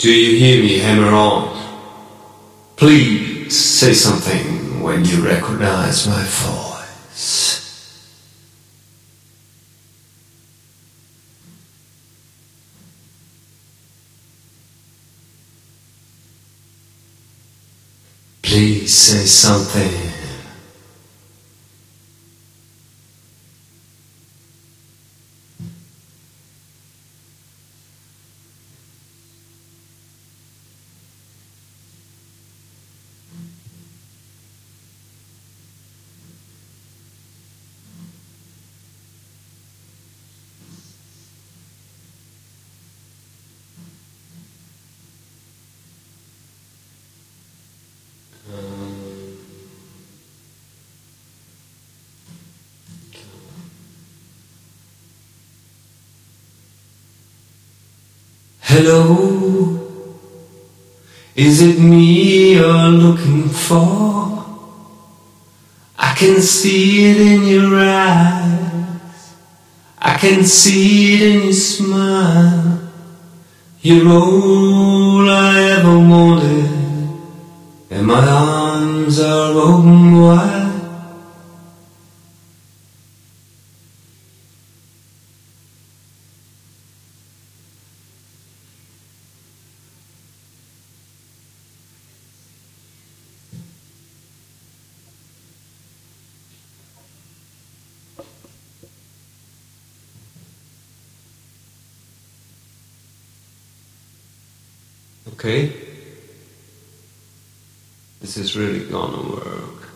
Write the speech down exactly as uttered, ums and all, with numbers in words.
Do you hear me, hammer on? Please say something when you recognize my voice. Please say something. Hello, is it me you're looking for? I can see it in your eyes, I can see it in your smile. You're all I ever wanted, and my arms are open wide. Okay, this is really gonna work.